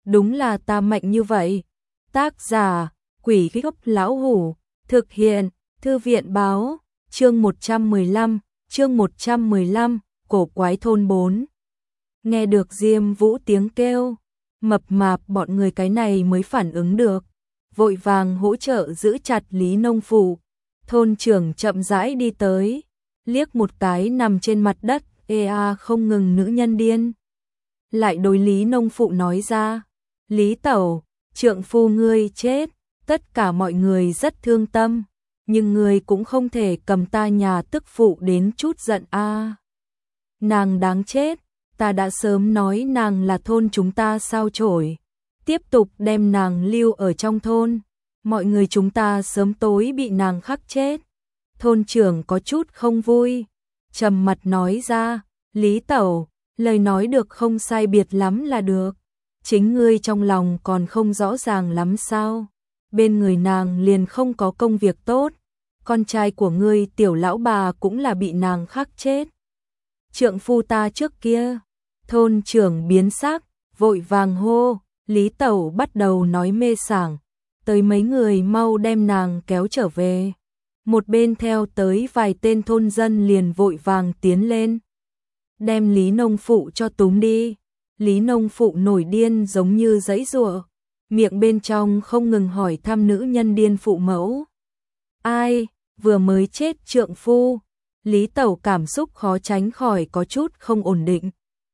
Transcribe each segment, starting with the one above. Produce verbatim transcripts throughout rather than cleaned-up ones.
đúng là ta mạnh như vậy. Tác giả, Quỷ Gốc Lão Hủ, thực hiện, Thư viện báo, chương một trăm mười lăm, chương một trăm mười lăm, cổ quái thôn bốn. Nghe được Diêm Vũ tiếng kêu, mập mạp bọn người cái này mới phản ứng được, vội vàng hỗ trợ giữ chặt Lý Nông Phụ. Thôn trưởng chậm rãi đi tới, liếc một cái nằm trên mặt đất, ê a không ngừng nữ nhân điên. Lại đối Lý Nông Phụ nói ra, Lý Tẩu, trượng phu ngươi chết, tất cả mọi người rất thương tâm, nhưng ngươi cũng không thể cầm ta nhà tức phụ đến chút giận a. Nàng đáng chết, ta đã sớm nói nàng là thôn chúng ta sao chổi, tiếp tục đem nàng lưu ở trong thôn, mọi người chúng ta sớm tối bị nàng khắc chết. Thôn trưởng có chút không vui, trầm mặt nói ra, Lý Tẩu, lời nói được không sai biệt lắm là được, chính ngươi trong lòng còn không rõ ràng lắm sao, bên người nàng liền không có công việc tốt, con trai của ngươi tiểu lão bà cũng là bị nàng khắc chết. Trượng phu ta trước kia, thôn trưởng biến sắc, vội vàng hô, Lý Tẩu bắt đầu nói mê sảng, tới mấy người mau đem nàng kéo trở về. Một bên theo tới vài tên thôn dân liền vội vàng tiến lên, đem Lý Nông Phụ cho túm đi. Lý Nông Phụ nổi điên giống như giãy giụa, miệng bên trong không ngừng hỏi thăm nữ nhân điên phụ mẫu. Ai, vừa mới chết trượng phu. Lý Tẩu cảm xúc khó tránh khỏi có chút không ổn định,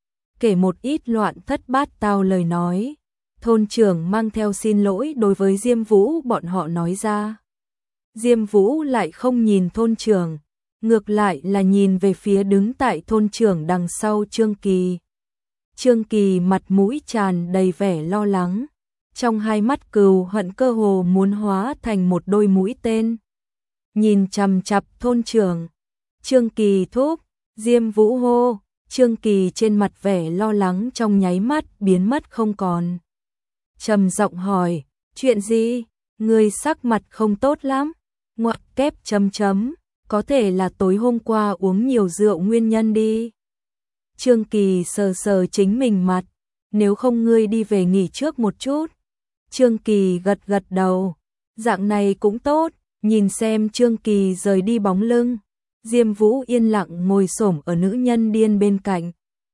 kể một ít loạn thất bát tao lời nói. Thôn trưởng mang theo xin lỗi đối với Diêm Vũ bọn họ nói ra. Diêm Vũ lại không nhìn thôn trưởng, ngược lại là nhìn về phía đứng tại thôn trưởng đằng sau Trương Kỳ. Trương Kỳ mặt mũi tràn đầy vẻ lo lắng, trong hai mắt cừu hận cơ hồ muốn hóa thành một đôi mũi tên. Nhìn chằm chằm thôn trưởng, Trương Kỳ thúc, Diêm Vũ hô, Trương Kỳ trên mặt vẻ lo lắng trong nháy mắt biến mất không còn. Trầm giọng hỏi, chuyện gì? Người sắc mặt không tốt lắm. Ngoặc kép chấm chấm, có thể là tối hôm qua uống nhiều rượu nguyên nhân đi. Trương Kỳ sờ sờ chính mình mặt, nếu không ngươi đi về nghỉ trước một chút. Trương Kỳ gật gật đầu, dạng này cũng tốt, nhìn xem Trương Kỳ rời đi bóng lưng. Diêm Vũ yên lặng ngồi xổm ở nữ nhân điên bên cạnh,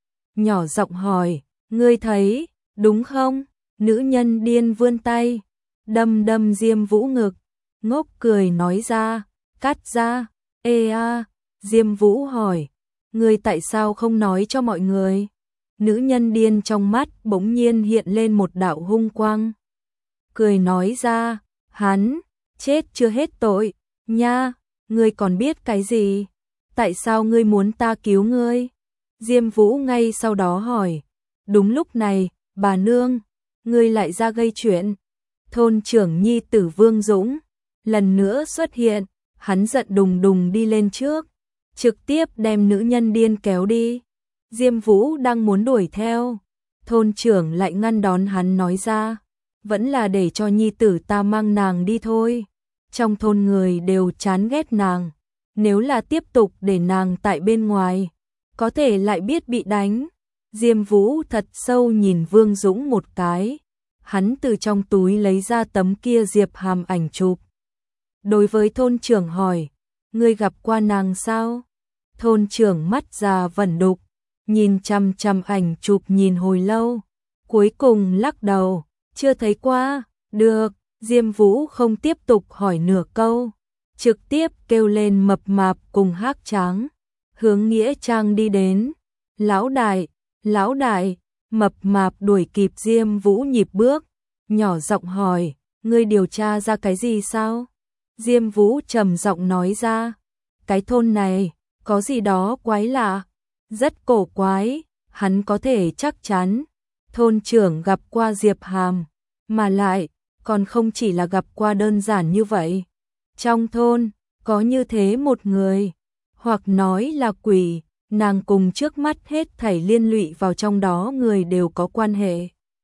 nhỏ giọng hỏi, ngươi thấy, đúng không? Nữ nhân điên vươn tay, đâm đâm Diêm Vũ ngực, ngốc cười nói ra, cắt ra, ê a. Diêm Vũ hỏi, ngươi tại sao không nói cho mọi người? Nữ nhân điên trong mắt bỗng nhiên hiện lên một đạo hung quang, cười nói ra, hắn chết chưa hết tội nha. Ngươi còn biết cái gì? Tại sao ngươi muốn ta cứu ngươi? Diêm Vũ ngay sau đó hỏi. Đúng lúc này, bà nương, ngươi lại ra gây chuyện. Thôn trưởng nhi tử Vương Dũng lần nữa xuất hiện, hắn giận đùng đùng đi lên trước, trực tiếp đem nữ nhân điên kéo đi. Diêm Vũ đang muốn đuổi theo, thôn trưởng lại ngăn đón hắn nói ra, vẫn là để cho nhi tử ta mang nàng đi thôi. Trong thôn người đều chán ghét nàng, nếu là tiếp tục để nàng tại bên ngoài, có thể lại biết bị đánh. Diêm Vũ thật sâu nhìn Vương Dũng một cái, hắn từ trong túi lấy ra tấm kia Diệp Hàm ảnh chụp. Đối với thôn trưởng hỏi, ngươi gặp qua nàng sao? Thôn trưởng mắt già vẩn đục, nhìn chăm chăm ảnh chụp nhìn hồi lâu, cuối cùng lắc đầu, chưa thấy qua. Được. Diêm Vũ không tiếp tục hỏi nửa câu, trực tiếp kêu lên mập mạp cùng Hắc Tráng, hướng nghĩa trang đi đến. Lão đại, lão đại, mập mạp đuổi kịp Diêm Vũ nhịp bước, nhỏ giọng hỏi, ngươi điều tra ra cái gì sao? Diêm Vũ trầm giọng nói ra, cái thôn này có gì đó quái lạ, rất cổ quái, hắn có thể chắc chắn thôn trưởng gặp qua Diệp Hàm, mà lại còn không chỉ là gặp qua đơn giản như vậy. Trong thôn có như thế một người, hoặc nói là quỷ, nàng cùng trước mắt hết thảy liên lụy vào trong đó người đều có quan hệ.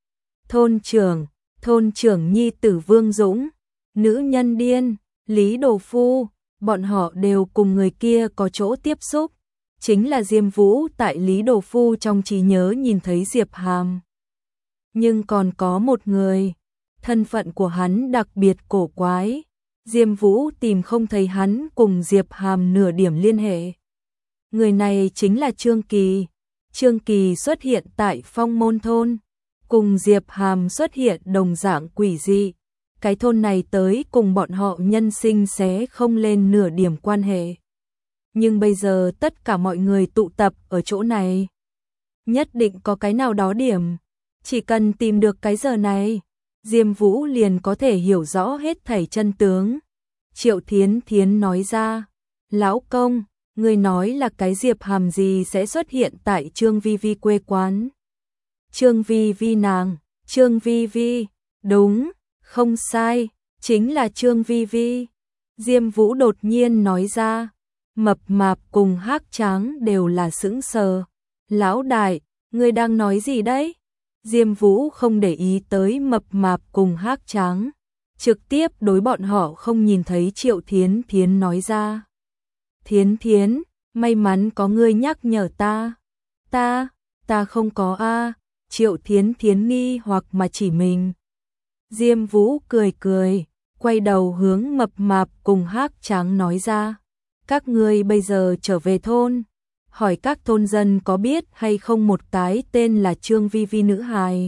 Thôn trưởng, thôn trưởng nhi tử Vương Dũng, nữ nhân điên, Lý Đồ Phu, bọn họ đều cùng người kia có chỗ tiếp xúc. Chính là Diêm Vũ tại Lý Đồ Phu trong trí nhớ nhìn thấy Diệp Hàm. Nhưng còn có một người, thân phận của hắn đặc biệt cổ quái. Diêm Vũ tìm không thấy hắn cùng Diệp Hàm nửa điểm liên hệ. Người này chính là Trương Kỳ. Trương Kỳ xuất hiện tại Phong Môn thôn, cùng Diệp Hàm xuất hiện đồng dạng quỷ dị. Cái thôn này tới cùng bọn họ nhân sinh sẽ không lên nửa điểm quan hệ. Nhưng bây giờ tất cả mọi người tụ tập ở chỗ này. Nhất định có cái nào đó điểm. Chỉ cần tìm được cái giờ này, Diêm Vũ liền có thể hiểu rõ hết thảy chân tướng. Triệu Thiến Thiến nói ra, lão công, người nói là cái Diệp Hàm gì sẽ xuất hiện tại Trương Vi Vi quê quán. Trương Vi Vi nàng, Trương Vi Vi, đúng, không sai, chính là Trương Vi Vi. Diêm Vũ đột nhiên nói ra, Mập Mạp cùng Hắc Tráng đều là sững sờ. Lão đại, người đang nói gì đấy? Diêm Vũ không để ý tới Mập Mạp cùng Hắc Tráng, trực tiếp đối bọn họ không nhìn thấy Triệu Thiến Thiến nói ra. Thiến Thiến, may mắn có ngươi nhắc nhở ta. Ta, ta không có a. Triệu Thiến Thiến nghi hoặc mà chỉ mình. Diêm Vũ cười cười, quay đầu hướng Mập Mạp cùng Hắc Tráng nói ra. Các ngươi bây giờ trở về thôn, hỏi các thôn dân có biết hay không một cái tên là Trương Vi Vi nữ hài.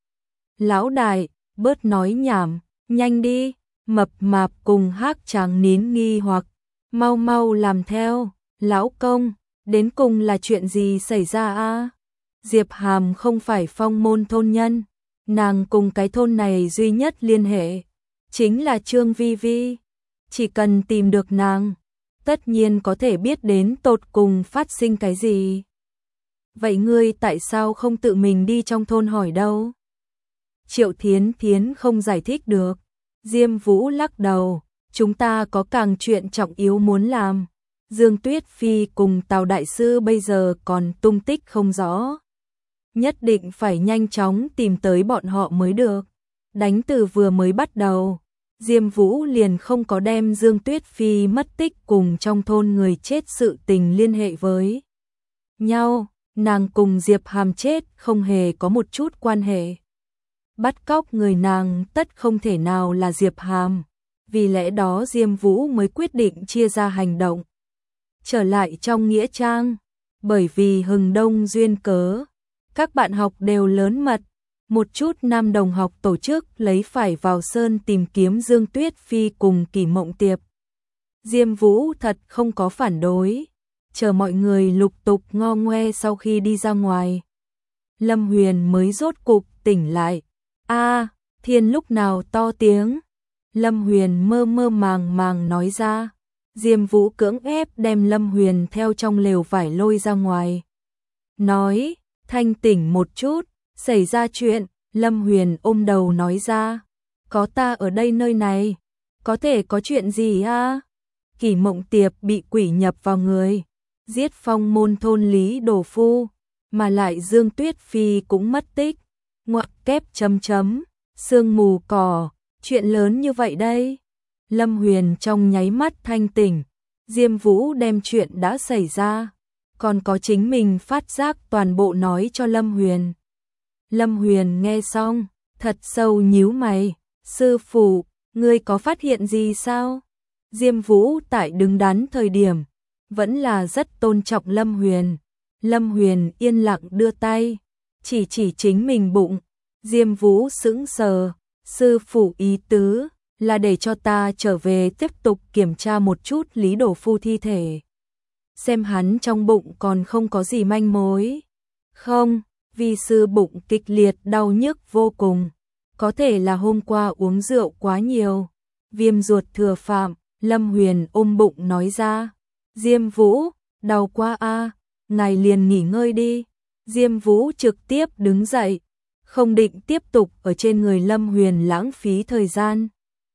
Lão đại, bớt nói nhảm, nhanh đi. Mập Mạp cùng Hắc Tráng nín nghi hoặc, mau mau làm theo. Lão công, đến cùng là chuyện gì xảy ra a? Diệp Hàm không phải Phong Môn thôn nhân, nàng cùng cái thôn này duy nhất liên hệ chính là Trương Vi Vi. Chỉ cần tìm được nàng, tất nhiên có thể biết đến tột cùng phát sinh cái gì. Vậy ngươi tại sao không tự mình đi trong thôn hỏi đâu? Triệu Thiến Thiến không giải thích được. Diêm Vũ lắc đầu, chúng ta có càng chuyện trọng yếu muốn làm. Dương Tuyết Phi cùng Tào Đại Sư bây giờ còn tung tích không rõ. Nhất định phải nhanh chóng tìm tới bọn họ mới được. Đánh từ vừa mới bắt đầu, Diêm Vũ liền không có đem Dương Tuyết Phi mất tích cùng trong thôn người chết sự tình liên hệ với nhau. Nàng cùng Diệp Hàm chết không hề có một chút quan hệ. Bắt cóc người nàng tất không thể nào là Diệp Hàm. Vì lẽ đó Diêm Vũ mới quyết định chia ra hành động. Trở lại trong nghĩa trang, bởi vì hừng đông duyên cớ, các bạn học đều lớn mật. Một chút nam đồng học tổ chức lấy phải vào sơn tìm kiếm Dương Tuyết Phi cùng Kỷ Mộng Tiệp. Diêm Vũ thật không có phản đối, chờ mọi người lục tục ngo ngoe sau khi đi ra ngoài. Lâm Huyền mới rốt cục tỉnh lại. A, thiên lúc nào to tiếng? Lâm Huyền mơ mơ màng màng nói ra. Diêm Vũ cưỡng ép đem Lâm Huyền theo trong lều vải lôi ra ngoài. Nói, thanh tỉnh một chút, xảy ra chuyện. Lâm Huyền ôm đầu nói ra. Có ta ở đây nơi này, có thể có chuyện gì a? Kỷ Mộng Tiệp bị quỷ nhập vào người, giết Phong Môn thôn Lý Đồ Phu, mà lại Dương Tuyết Phi cũng mất tích. Ngoặc kép chấm chấm, sương mù cỏ, chuyện lớn như vậy đây. Lâm Huyền trong nháy mắt thanh tỉnh. Diêm Vũ đem chuyện đã xảy ra, còn có chính mình phát giác toàn bộ nói cho Lâm Huyền. Lâm Huyền nghe xong, thật sâu nhíu mày. Sư phụ, ngươi có phát hiện gì sao? Diêm Vũ tại đứng đắn thời điểm, vẫn là rất tôn trọng Lâm Huyền. Lâm Huyền yên lặng đưa tay, chỉ chỉ chính mình bụng. Diêm Vũ sững sờ, sư phụ ý tứ là để cho ta trở về tiếp tục kiểm tra một chút Lý Đồ Phu thi thể. Xem hắn trong bụng còn không có gì manh mối. Không, vi sư bụng kịch liệt đau nhức vô cùng. Có thể là hôm qua uống rượu quá nhiều. Viêm ruột thừa phạm, Lâm Huyền ôm bụng nói ra. Diêm Vũ, đau quá a, ngài liền nghỉ ngơi đi. Diêm Vũ trực tiếp đứng dậy, không định tiếp tục ở trên người Lâm Huyền lãng phí thời gian.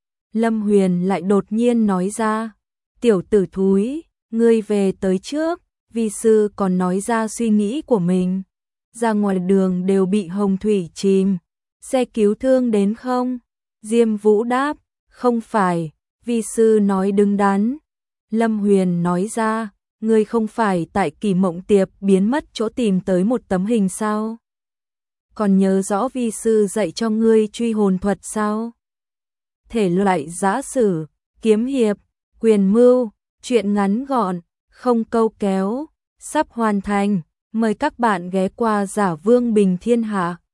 Lâm Huyền lại đột nhiên nói ra, tiểu tử thúi, ngươi về tới trước. Vi sư còn nói ra suy nghĩ của mình. Ra ngoài đường đều bị hồng thủy chìm, xe cứu thương đến không? Diêm Vũ đáp, không phải, vi sư nói đứng đắn. Lâm Huyền nói ra, ngươi không phải tại Kỷ Mộng Tiệp biến mất chỗ tìm tới một tấm hình sao? còn nhớ rõ vi sư dạy cho ngươi truy hồn thuật sao? Thể loại giã sử, kiếm hiệp, quyền mưu, truyện ngắn gọn, không câu kéo, sắp hoàn thành. Mời các bạn ghé qua Giả Vương Bình Thiên Hạ.